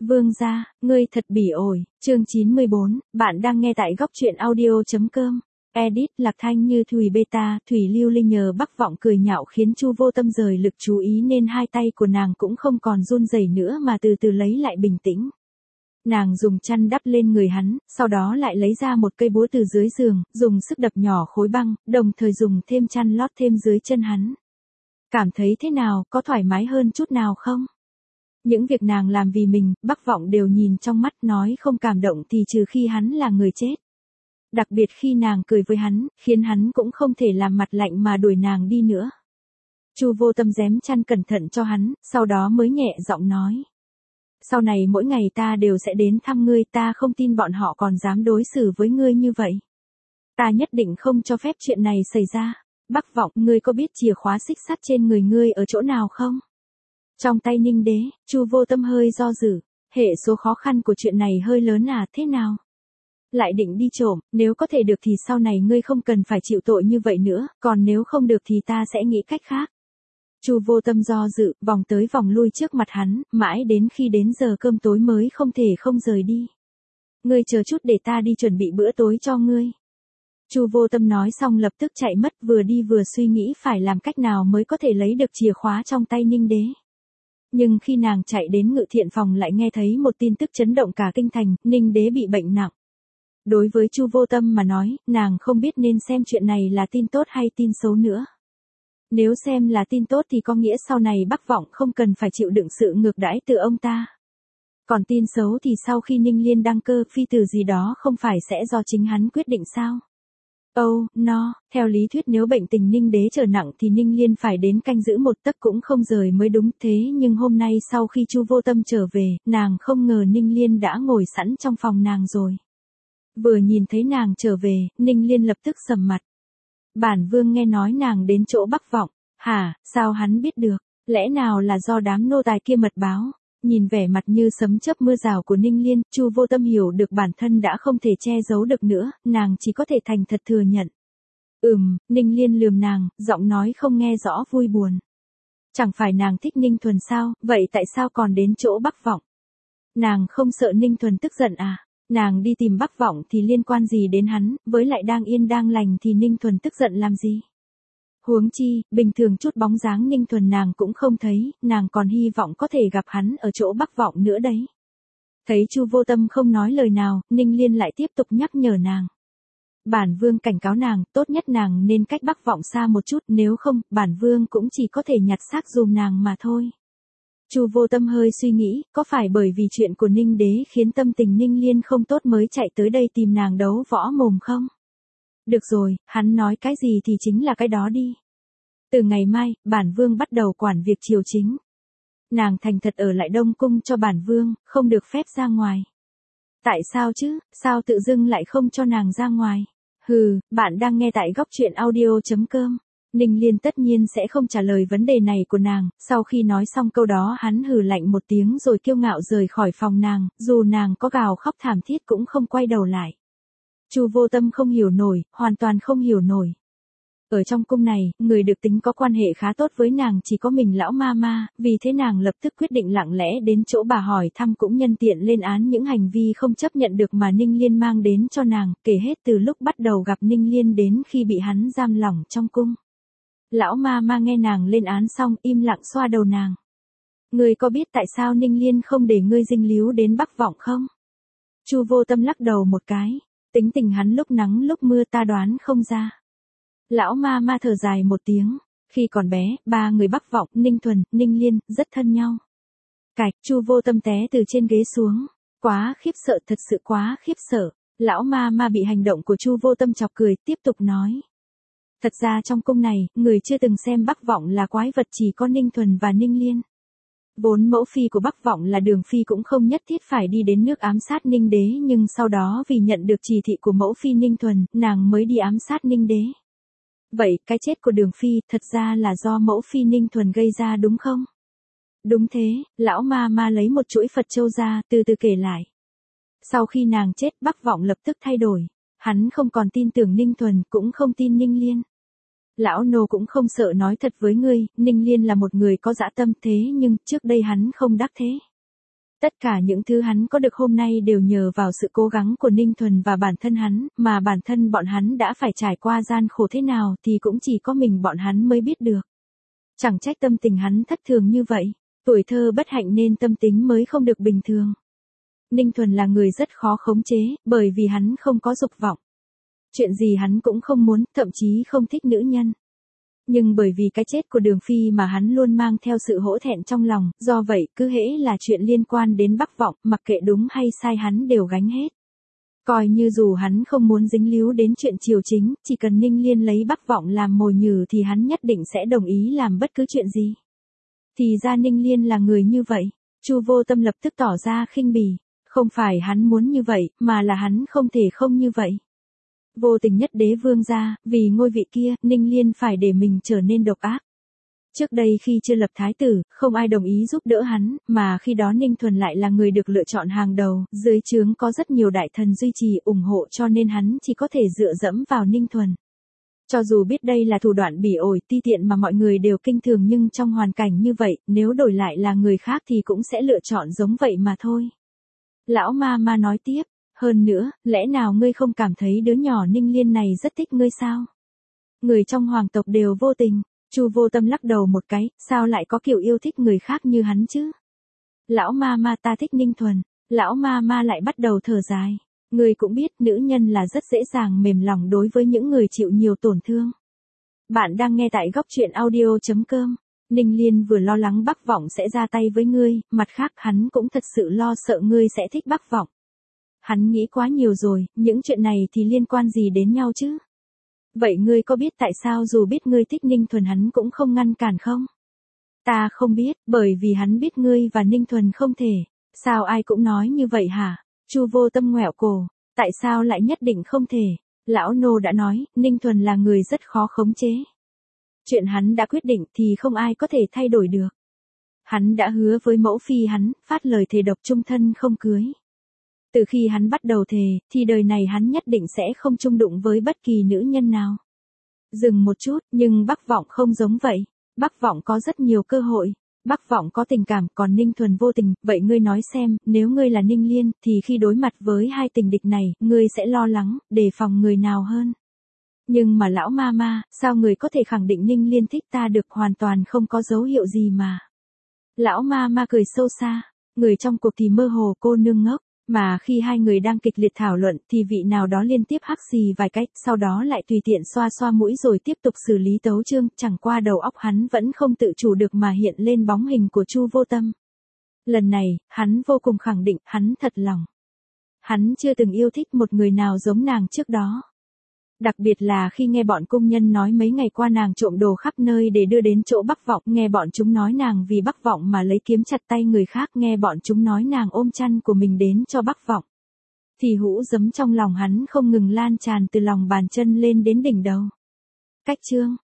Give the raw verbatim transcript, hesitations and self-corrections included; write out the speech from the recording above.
Vương gia, ngươi thật bỉ ổi, chương chín mươi bốn, bạn đang nghe tại góc truyện audio.com. Edit, Lạc Thanh Như Thùy Beta, Thủy Lưu Linh nhờ Bắc Vọng cười nhạo khiến Chu Vô Tâm rời lực chú ý nên hai tay của nàng cũng không còn run rẩy nữa mà từ từ lấy lại bình tĩnh. Nàng dùng chăn đắp lên người hắn, sau đó lại lấy ra một cây búa từ dưới giường, dùng sức đập nhỏ khối băng, đồng thời dùng thêm chăn lót thêm dưới chân hắn. Cảm thấy thế nào, có thoải mái hơn chút nào không? Những việc nàng làm vì mình, Bắc Vọng đều nhìn trong mắt, nói không cảm động thì trừ khi hắn là người chết. Đặc biệt khi nàng cười với hắn, khiến hắn cũng không thể làm mặt lạnh mà đuổi nàng đi nữa. Chu Vô Tâm rém chăn cẩn thận cho hắn, sau đó mới nhẹ giọng nói. Sau này mỗi ngày ta đều sẽ đến thăm ngươi, ta không tin bọn họ còn dám đối xử với ngươi như vậy. Ta nhất định không cho phép chuyện này xảy ra. Bắc Vọng, ngươi có biết chìa khóa xích sắt trên người ngươi ở chỗ nào không? Trong tay Ninh Đế. Chu Vô Tâm hơi do dự, hệ số khó khăn của chuyện này hơi lớn à, thế nào? Lại định đi trộm, nếu có thể được thì sau này ngươi không cần phải chịu tội như vậy nữa, còn nếu không được thì ta sẽ nghĩ cách khác. Chu Vô Tâm do dự, vòng tới vòng lui trước mặt hắn, mãi đến khi đến giờ cơm tối mới không thể không rời đi. Ngươi chờ chút để ta đi chuẩn bị bữa tối cho ngươi. Chu Vô Tâm nói xong lập tức chạy mất, vừa đi vừa suy nghĩ phải làm cách nào mới có thể lấy được chìa khóa trong tay Ninh Đế. Nhưng khi nàng chạy đến ngự thiện phòng lại nghe thấy một tin tức chấn động cả kinh thành, Ninh Đế bị bệnh nặng. Đối với Chu Vô Tâm mà nói, nàng không biết nên xem chuyện này là tin tốt hay tin xấu nữa. Nếu xem là tin tốt thì có nghĩa sau này Bắc Vọng không cần phải chịu đựng sự ngược đãi từ ông ta. Còn tin xấu thì sau khi Ninh Liên đăng cơ phi tử gì đó không phải sẽ do chính hắn quyết định sao? Oh, no, theo lý thuyết nếu bệnh tình Ninh Đế trở nặng thì Ninh Liên phải đến canh giữ một tấc cũng không rời mới đúng, thế nhưng hôm nay sau khi Chu Vô Tâm trở về, nàng không ngờ Ninh Liên đã ngồi sẵn trong phòng nàng rồi. Vừa nhìn thấy nàng trở về, Ninh Liên lập tức sầm mặt. Bản vương nghe nói nàng đến chỗ Bắc Vọng. Hả, sao hắn biết được? Lẽ nào là do đám nô tài kia mật báo? Nhìn vẻ mặt như sấm chớp mưa rào của Ninh Liên, Chu Vô Tâm hiểu được bản thân đã không thể che giấu được nữa, nàng chỉ có thể thành thật thừa nhận. Ừm, Ninh Liên lườm nàng, giọng nói không nghe rõ vui buồn. Chẳng phải nàng thích Ninh Thuần sao, vậy tại sao còn đến chỗ Bắc Vọng? Nàng không sợ Ninh Thuần tức giận à? Nàng đi tìm Bắc Vọng thì liên quan gì đến hắn, với lại đang yên đang lành thì Ninh Thuần tức giận làm gì? Huống chi, bình thường chút bóng dáng Ninh Thuần nàng cũng không thấy, nàng còn hy vọng có thể gặp hắn ở chỗ Bắc Vọng nữa đấy. Thấy Chu Vô Tâm không nói lời nào, Ninh Liên lại tiếp tục nhắc nhở nàng. Bản vương cảnh cáo nàng, tốt nhất nàng nên cách Bắc Vọng xa một chút, nếu không, bản vương cũng chỉ có thể nhặt xác dùm nàng mà thôi. Chu Vô Tâm hơi suy nghĩ, có phải bởi vì chuyện của Ninh Đế khiến tâm tình Ninh Liên không tốt mới chạy tới đây tìm nàng đấu võ mồm không? Được rồi, hắn nói cái gì thì chính là cái đó đi. Từ ngày mai, bản vương bắt đầu quản việc triều chính. Nàng thành thật ở lại Đông Cung cho bản vương, không được phép ra ngoài. Tại sao chứ, sao tự dưng lại không cho nàng ra ngoài? Hừ, bạn đang nghe tại góc truyện audio.com. Ninh Liên tất nhiên sẽ không trả lời vấn đề này của nàng, sau khi nói xong câu đó hắn hừ lạnh một tiếng rồi kiêu ngạo rời khỏi phòng nàng, dù nàng có gào khóc thảm thiết cũng không quay đầu lại. Chu Vô Tâm không hiểu nổi, hoàn toàn không hiểu nổi. Ở trong cung này, người được tính có quan hệ khá tốt với nàng chỉ có mình lão ma ma, vì thế nàng lập tức quyết định lặng lẽ đến chỗ bà hỏi thăm cũng nhân tiện lên án những hành vi không chấp nhận được mà Ninh Liên mang đến cho nàng, kể hết từ lúc bắt đầu gặp Ninh Liên đến khi bị hắn giam lỏng trong cung. Lão ma ma nghe nàng lên án xong im lặng xoa đầu nàng. Ngươi có biết tại sao Ninh Liên không để ngươi dinh líu đến Bắc Vọng không? Chu Vô Tâm lắc đầu một cái. Tính tình hắn lúc nắng lúc mưa ta đoán không ra. Lão ma ma thở dài một tiếng. Khi còn bé, ba người Bắc Vọng, Ninh Thuần, Ninh Liên, rất thân nhau. Cạch, Chu Vô Tâm té từ trên ghế xuống. Quá khiếp sợ, thật sự quá khiếp sợ. Lão ma ma bị hành động của Chu Vô Tâm chọc cười, tiếp tục nói. Thật ra trong cung này, người chưa từng xem Bắc Vọng là quái vật chỉ có Ninh Thuần và Ninh Liên. Vốn mẫu phi của Bắc Vọng là Đường phi cũng không nhất thiết phải đi đến nước ám sát Ninh Đế, nhưng sau đó vì nhận được chỉ thị của mẫu phi Ninh Thuần, nàng mới đi ám sát Ninh Đế. Vậy, cái chết của Đường phi thật ra là do mẫu phi Ninh Thuần gây ra đúng không? Đúng thế, lão ma ma lấy một chuỗi Phật châu ra, từ từ kể lại. Sau khi nàng chết, Bắc Vọng lập tức thay đổi. Hắn không còn tin tưởng Ninh Thuần, cũng không tin Ninh Liên. Lão nô cũng không sợ nói thật với ngươi, Ninh Liên là một người có dã tâm thế nhưng trước đây hắn không đắc thế. Tất cả những thứ hắn có được hôm nay đều nhờ vào sự cố gắng của Ninh Thuần và bản thân hắn, mà bản thân bọn hắn đã phải trải qua gian khổ thế nào thì cũng chỉ có mình bọn hắn mới biết được. Chẳng trách tâm tình hắn thất thường như vậy, tuổi thơ bất hạnh nên tâm tính mới không được bình thường. Ninh Thuần là người rất khó khống chế, bởi vì hắn không có dục vọng. Chuyện gì hắn cũng không muốn, thậm chí không thích nữ nhân. Nhưng bởi vì cái chết của Đường Phi mà hắn luôn mang theo sự hổ thẹn trong lòng, do vậy cứ hễ là chuyện liên quan đến Bắc Vọng, mặc kệ đúng hay sai hắn đều gánh hết. Coi như dù hắn không muốn dính líu đến chuyện triều chính, chỉ cần Ninh Liên lấy Bắc Vọng làm mồi nhử thì hắn nhất định sẽ đồng ý làm bất cứ chuyện gì. Thì ra Ninh Liên là người như vậy, Chu Vô Tâm lập tức tỏ ra khinh bỉ, không phải hắn muốn như vậy, mà là hắn không thể không như vậy. Vô tình nhất đế vương gia, vì ngôi vị kia, Ninh Liên phải để mình trở nên độc ác. Trước đây khi chưa lập thái tử, không ai đồng ý giúp đỡ hắn, mà khi đó Ninh Thuần lại là người được lựa chọn hàng đầu, dưới trướng có rất nhiều đại thần duy trì ủng hộ cho nên hắn chỉ có thể dựa dẫm vào Ninh Thuần. Cho dù biết đây là thủ đoạn bỉ ổi ti tiện mà mọi người đều kinh thường nhưng trong hoàn cảnh như vậy, nếu đổi lại là người khác thì cũng sẽ lựa chọn giống vậy mà thôi. Lão ma ma nói tiếp. Hơn nữa, lẽ nào ngươi không cảm thấy đứa nhỏ Ninh Liên này rất thích ngươi sao? Người trong hoàng tộc đều vô tình. Chu Vô Tâm lắc đầu một cái, sao lại có kiểu yêu thích người khác như hắn chứ? Lão ma ma ta thích Ninh Thuần. Lão ma ma lại bắt đầu thở dài. Ngươi cũng biết nữ nhân là rất dễ dàng mềm lòng đối với những người chịu nhiều tổn thương. Bạn đang nghe tại góc truyện audio chấm com. Ninh Liên vừa lo lắng Bắc Vọng sẽ ra tay với ngươi, mặt khác hắn cũng thật sự lo sợ ngươi sẽ thích Bắc Vọng. Hắn nghĩ quá nhiều rồi, những chuyện này thì liên quan gì đến nhau chứ? Vậy ngươi có biết tại sao dù biết ngươi thích Ninh Thuần hắn cũng không ngăn cản không? Ta không biết, bởi vì hắn biết ngươi và Ninh Thuần không thể. Sao ai cũng nói như vậy hả? Chu Vô Tâm ngoẹo cổ, tại sao lại nhất định không thể? Lão nô đã nói, Ninh Thuần là người rất khó khống chế. Chuyện hắn đã quyết định thì không ai có thể thay đổi được. Hắn đã hứa với mẫu phi hắn, phát lời thề độc chung thân không cưới. Từ khi hắn bắt đầu thề, thì đời này hắn nhất định sẽ không chung đụng với bất kỳ nữ nhân nào. Dừng một chút, nhưng Bắc Vọng không giống vậy. Bắc Vọng có rất nhiều cơ hội. Bắc Vọng có tình cảm, còn Ninh Thuần vô tình. Vậy ngươi nói xem, nếu ngươi là Ninh Liên, thì khi đối mặt với hai tình địch này, ngươi sẽ lo lắng, đề phòng người nào hơn? Nhưng mà lão ma ma, sao người có thể khẳng định Ninh Liên thích ta được, hoàn toàn không có dấu hiệu gì mà. Lão ma ma cười sâu xa. Người trong cuộc thì mơ hồ cô nương ngốc. Mà khi hai người đang kịch liệt thảo luận thì vị nào đó liên tiếp hắc xì vài cách, sau đó lại tùy tiện xoa xoa mũi rồi tiếp tục xử lý tấu chương, chẳng qua đầu óc hắn vẫn không tự chủ được mà hiện lên bóng hình của Chu Vô Tâm. Lần này, hắn vô cùng khẳng định, hắn thật lòng. Hắn chưa từng yêu thích một người nào giống nàng trước đó. Đặc biệt là khi nghe bọn cung nhân nói mấy ngày qua nàng trộm đồ khắp nơi để đưa đến chỗ Bắc Vọng, nghe bọn chúng nói nàng vì Bắc Vọng mà lấy kiếm chặt tay người khác, nghe bọn chúng nói nàng ôm chăn của mình đến cho Bắc Vọng. Thì hũ giấm trong lòng hắn không ngừng lan tràn từ lòng bàn chân lên đến đỉnh đầu. Cách chương